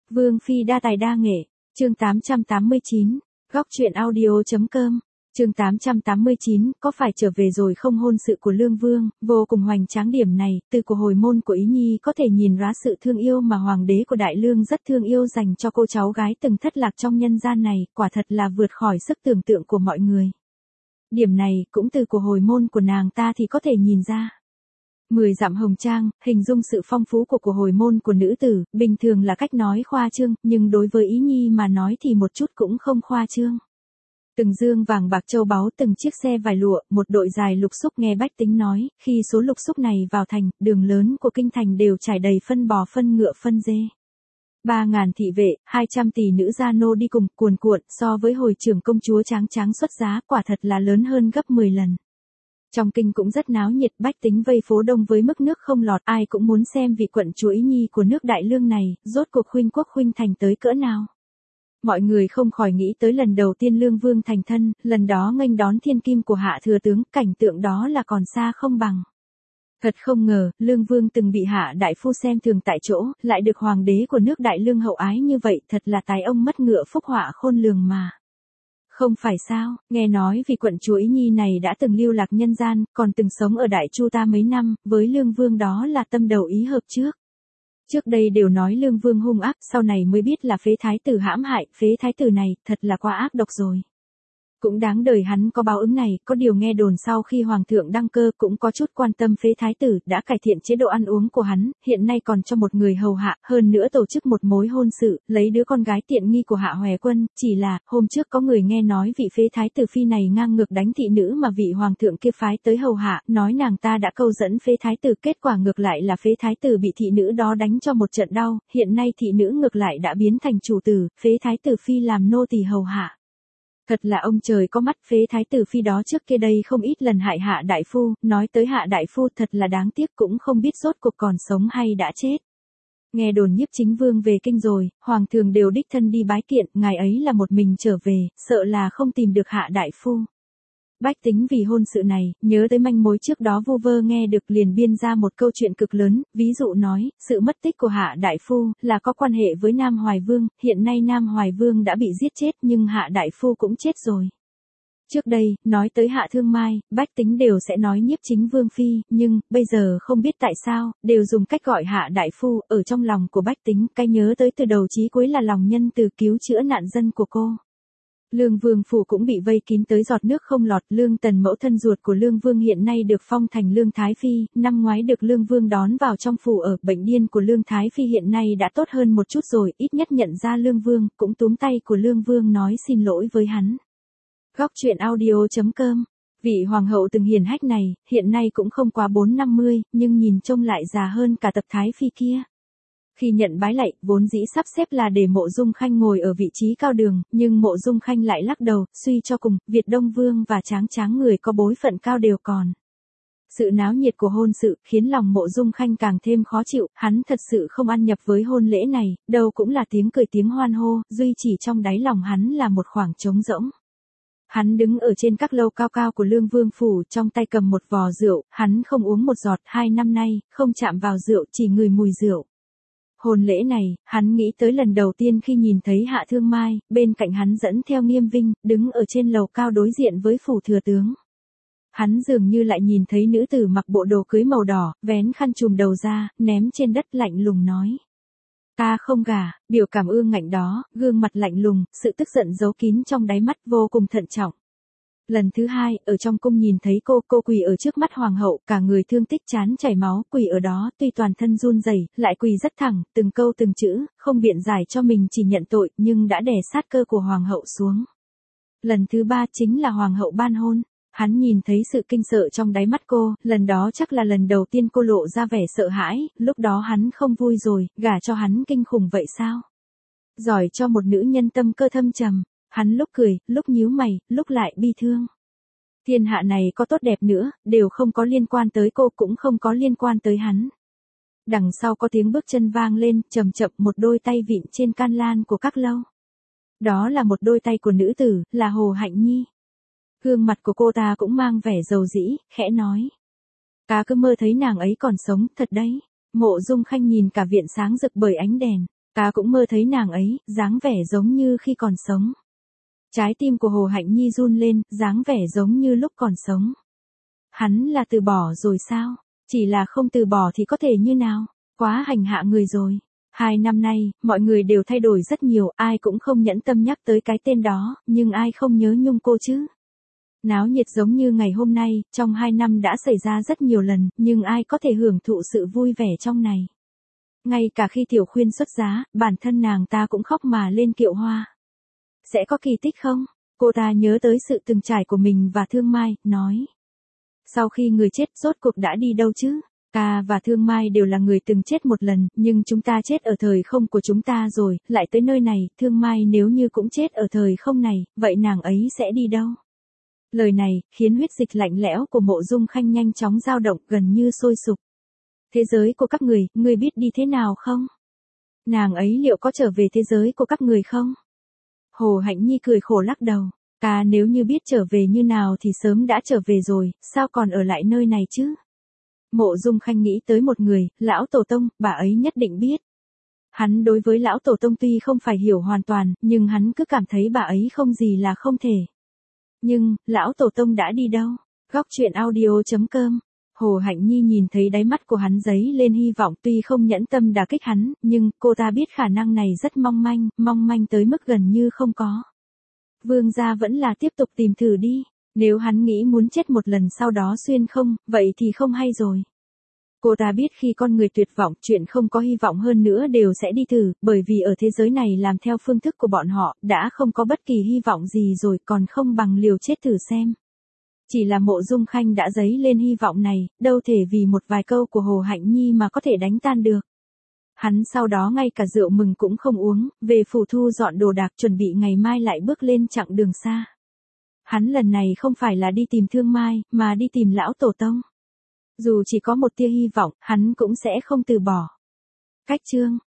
Vương phi đa tài đa nghệ, chương 889, góc truyện audio.com, chương 889, có phải trở về rồi không hôn sự của Lương Vương, vô cùng hoành tráng điểm này, từ của hồi môn của Ý Nhi có thể nhìn ra sự thương yêu mà hoàng đế của Đại Lương rất thương yêu dành cho cô cháu gái từng thất lạc trong nhân gian này, quả thật là vượt khỏi sức tưởng tượng của mọi người. Điểm này, cũng từ của hồi môn của nàng ta thì có thể nhìn ra. 10 dặm hồng trang, hình dung sự phong phú của hồi môn của nữ tử, bình thường là cách nói khoa trương, nhưng đối với Ý Nhi mà nói thì một chút cũng không khoa trương. Từng dương vàng bạc châu báu, từng chiếc xe vải lụa, một đội dài lục xúc nghe bách tính nói, khi số lục xúc này vào thành, đường lớn của kinh thành đều trải đầy phân bò phân ngựa phân dê. 3.000 thị vệ, 200 tỷ nữ gia nô đi cùng, cuồn cuộn, so với hồi trưởng công chúa tráng tráng xuất giá, quả thật là lớn hơn gấp 10 lần. Trong kinh cũng rất náo nhiệt, bách tính vây phố đông với mức nước không lọt, ai cũng muốn xem vị quận chúa Ý Nhi của nước Đại Lương này, rốt cuộc khuynh quốc khuynh thành tới cỡ nào. Mọi người không khỏi nghĩ tới lần đầu tiên Lương Vương thành thân, lần đó nghênh đón thiên kim của hạ thừa tướng, cảnh tượng đó là còn xa không bằng. Thật không ngờ, Lương Vương từng bị hạ đại phu xem thường tại chỗ, lại được hoàng đế của nước Đại Lương hậu ái như vậy, thật là tài ông mất ngựa phúc họa khôn lường mà. Không phải sao, nghe nói vì quận chúa Ý Nhi này đã từng lưu lạc nhân gian, còn từng sống ở Đại Chu ta mấy năm, với Lương Vương đó là tâm đầu ý hợp trước. Trước đây đều nói Lương Vương hung ác, sau này mới biết là phế thái tử hãm hại, phế thái tử này, thật là quá ác độc rồi. Cũng đáng đời hắn có báo ứng này, có điều nghe đồn sau khi hoàng thượng đăng cơ cũng có chút quan tâm phế thái tử, đã cải thiện chế độ ăn uống của hắn, hiện nay còn cho một người hầu hạ, hơn nữa tổ chức một mối hôn sự, lấy đứa con gái tiện nghi của Hạ Hoè Quân, chỉ là, hôm trước có người nghe nói vị phế thái tử phi này ngang ngược đánh thị nữ mà vị hoàng thượng kia phái tới hầu hạ, nói nàng ta đã câu dẫn phế thái tử, kết quả ngược lại là phế thái tử bị thị nữ đó đánh cho một trận đau, hiện nay thị nữ ngược lại đã biến thành chủ tử, phế thái tử phi làm nô tỳ hầu hạ. Thật là ông trời có mắt, phế thái tử phi đó trước kia đây không ít lần hại hạ đại phu, nói tới hạ đại phu thật là đáng tiếc cũng không biết rốt cuộc còn sống hay đã chết. Nghe đồn Nhiếp Chính Vương về kinh rồi, hoàng thượng đều đích thân đi bái kiện, ngài ấy là một mình trở về, sợ là không tìm được hạ đại phu. Bách tính vì hôn sự này, nhớ tới manh mối trước đó vu vơ nghe được liền biên ra một câu chuyện cực lớn, ví dụ nói, sự mất tích của Hạ Đại Phu, là có quan hệ với Nam Hoài Vương, hiện nay Nam Hoài Vương đã bị giết chết nhưng Hạ Đại Phu cũng chết rồi. Trước đây, nói tới Hạ Thương Mai, bách tính đều sẽ nói Nhiếp Chính Vương phi, nhưng, bây giờ không biết tại sao, đều dùng cách gọi Hạ Đại Phu, ở trong lòng của bách tính, cái nhớ tới từ đầu chí cuối là lòng nhân từ cứu chữa nạn dân của cô. Lương Vương phủ cũng bị vây kín tới giọt nước không lọt, Lương Tần mẫu thân ruột của Lương Vương hiện nay được phong thành Lương Thái Phi, năm ngoái được Lương Vương đón vào trong phủ ở, bệnh điên của Lương Thái Phi hiện nay đã tốt hơn một chút rồi, ít nhất nhận ra Lương Vương, cũng túm tay của Lương Vương nói xin lỗi với hắn. Góc truyện audio.com, vị hoàng hậu từng hiền hách này, hiện nay cũng không quá 4-50, nhưng nhìn trông lại già hơn cả tập Thái Phi kia. Khi nhận bái lạy, vốn dĩ sắp xếp là để Mộ Dung Khanh ngồi ở vị trí cao đường, nhưng Mộ Dung Khanh lại lắc đầu, suy cho cùng, Việt Đông Vương và Tráng Tráng người có bối phận cao đều còn. Sự náo nhiệt của hôn sự, khiến lòng Mộ Dung Khanh càng thêm khó chịu, hắn thật sự không ăn nhập với hôn lễ này, đâu cũng là tiếng cười tiếng hoan hô, duy chỉ trong đáy lòng hắn là một khoảng trống rỗng. Hắn đứng ở trên các lâu cao cao của Lương Vương phủ, trong tay cầm một vò rượu, hắn không uống một giọt, 2 năm nay, không chạm vào rượu, chỉ ngửi mùi rượu. Hôn lễ này, hắn nghĩ tới lần đầu tiên khi nhìn thấy Hạ Thương Mai, bên cạnh hắn dẫn theo Nghiêm Vinh, đứng ở trên lầu cao đối diện với phủ thừa tướng. Hắn dường như lại nhìn thấy nữ tử mặc bộ đồ cưới màu đỏ, vén khăn trùm đầu ra, ném trên đất lạnh lùng nói. Ta không gả, biểu cảm ương ngạnh đó, gương mặt lạnh lùng, sự tức giận giấu kín trong đáy mắt vô cùng thận trọng. Lần thứ hai, ở trong cung nhìn thấy cô quỳ ở trước mắt hoàng hậu, cả người thương tích chán chảy máu, quỳ ở đó, tuy toàn thân run rẩy, lại quỳ rất thẳng, từng câu từng chữ, không biện giải cho mình chỉ nhận tội, nhưng đã đè sát cơ của hoàng hậu xuống. Lần thứ ba chính là hoàng hậu ban hôn, hắn nhìn thấy sự kinh sợ trong đáy mắt cô, lần đó chắc là lần đầu tiên cô lộ ra vẻ sợ hãi, lúc đó hắn không vui rồi, gả cho hắn kinh khủng vậy sao? Giỏi cho một nữ nhân tâm cơ thâm trầm. Hắn lúc cười, lúc nhíu mày, lúc lại bi thương. Thiên hạ này có tốt đẹp nữa, đều không có liên quan tới cô cũng không có liên quan tới hắn. Đằng sau có tiếng bước chân vang lên, chậm chậm một đôi tay vịn trên can lan của các lâu. Đó là một đôi tay của nữ tử, là Hồ Hạnh Nhi. Gương mặt của cô ta cũng mang vẻ dầu dĩ, khẽ nói. Ta cứ mơ thấy nàng ấy còn sống, thật đấy. Mộ Dung Khanh nhìn cả viện sáng rực bởi ánh đèn. Ta cũng mơ thấy nàng ấy, dáng vẻ giống như khi còn sống. Trái tim của Hồ Hạnh Nhi run lên, dáng vẻ giống như lúc còn sống. Hắn là từ bỏ rồi sao? Chỉ là không từ bỏ thì có thể như nào? Quá hành hạ người rồi. 2 năm nay, mọi người đều thay đổi rất nhiều, ai cũng không nhẫn tâm nhắc tới cái tên đó, nhưng ai không nhớ Nhung cô chứ? Náo nhiệt giống như ngày hôm nay, trong 2 năm đã xảy ra rất nhiều lần, nhưng ai có thể hưởng thụ sự vui vẻ trong này? Ngay cả khi Tiểu Khuyên xuất giá, bản thân nàng ta cũng khóc mà lên kiệu hoa. Sẽ có kỳ tích không? Cô ta nhớ tới sự từng trải của mình và Thương Mai, nói. Sau khi người chết rốt cuộc đã đi đâu chứ? Ta và Thương Mai đều là người từng chết một lần, nhưng chúng ta chết ở thời không của chúng ta rồi, lại tới nơi này, Thương Mai nếu như cũng chết ở thời không này, vậy nàng ấy sẽ đi đâu? Lời này, khiến huyết dịch lạnh lẽo của Mộ Dung Khanh nhanh chóng dao động gần như sôi sục. Thế giới của các người biết đi thế nào không? Nàng ấy liệu có trở về thế giới của các người không? Hồ Hạnh Nhi cười khổ lắc đầu. Ta nếu như biết trở về như nào thì sớm đã trở về rồi, sao còn ở lại nơi này chứ? Mộ Dung Khanh nghĩ tới một người, Lão Tổ Tông, bà ấy nhất định biết. Hắn đối với Lão Tổ Tông tuy không phải hiểu hoàn toàn, nhưng hắn cứ cảm thấy bà ấy không gì là không thể. Nhưng, Lão Tổ Tông đã đi đâu? Góc truyện audio.com. Hồ Hạnh Nhi nhìn thấy đáy mắt của hắn dấy lên hy vọng, tuy không nhẫn tâm đả kích hắn, nhưng cô ta biết khả năng này rất mong manh tới mức gần như không có. Vương gia vẫn là tiếp tục tìm thử đi, nếu hắn nghĩ muốn chết một lần sau đó xuyên không, vậy thì không hay rồi. Cô ta biết khi con người tuyệt vọng, chuyện không có hy vọng hơn nữa đều sẽ đi thử, bởi vì ở thế giới này làm theo phương thức của bọn họ, đã không có bất kỳ hy vọng gì rồi, còn không bằng liều chết thử xem. Chỉ là Mộ Dung Khanh đã dấy lên hy vọng này, đâu thể vì một vài câu của Hồ Hạnh Nhi mà có thể đánh tan được. Hắn sau đó ngay cả rượu mừng cũng không uống, về phủ thu dọn đồ đạc chuẩn bị ngày mai lại bước lên chặng đường xa. Hắn lần này không phải là đi tìm Thương Mai, mà đi tìm Lão Tổ Tông. Dù chỉ có một tia hy vọng, hắn cũng sẽ không từ bỏ. Cách chương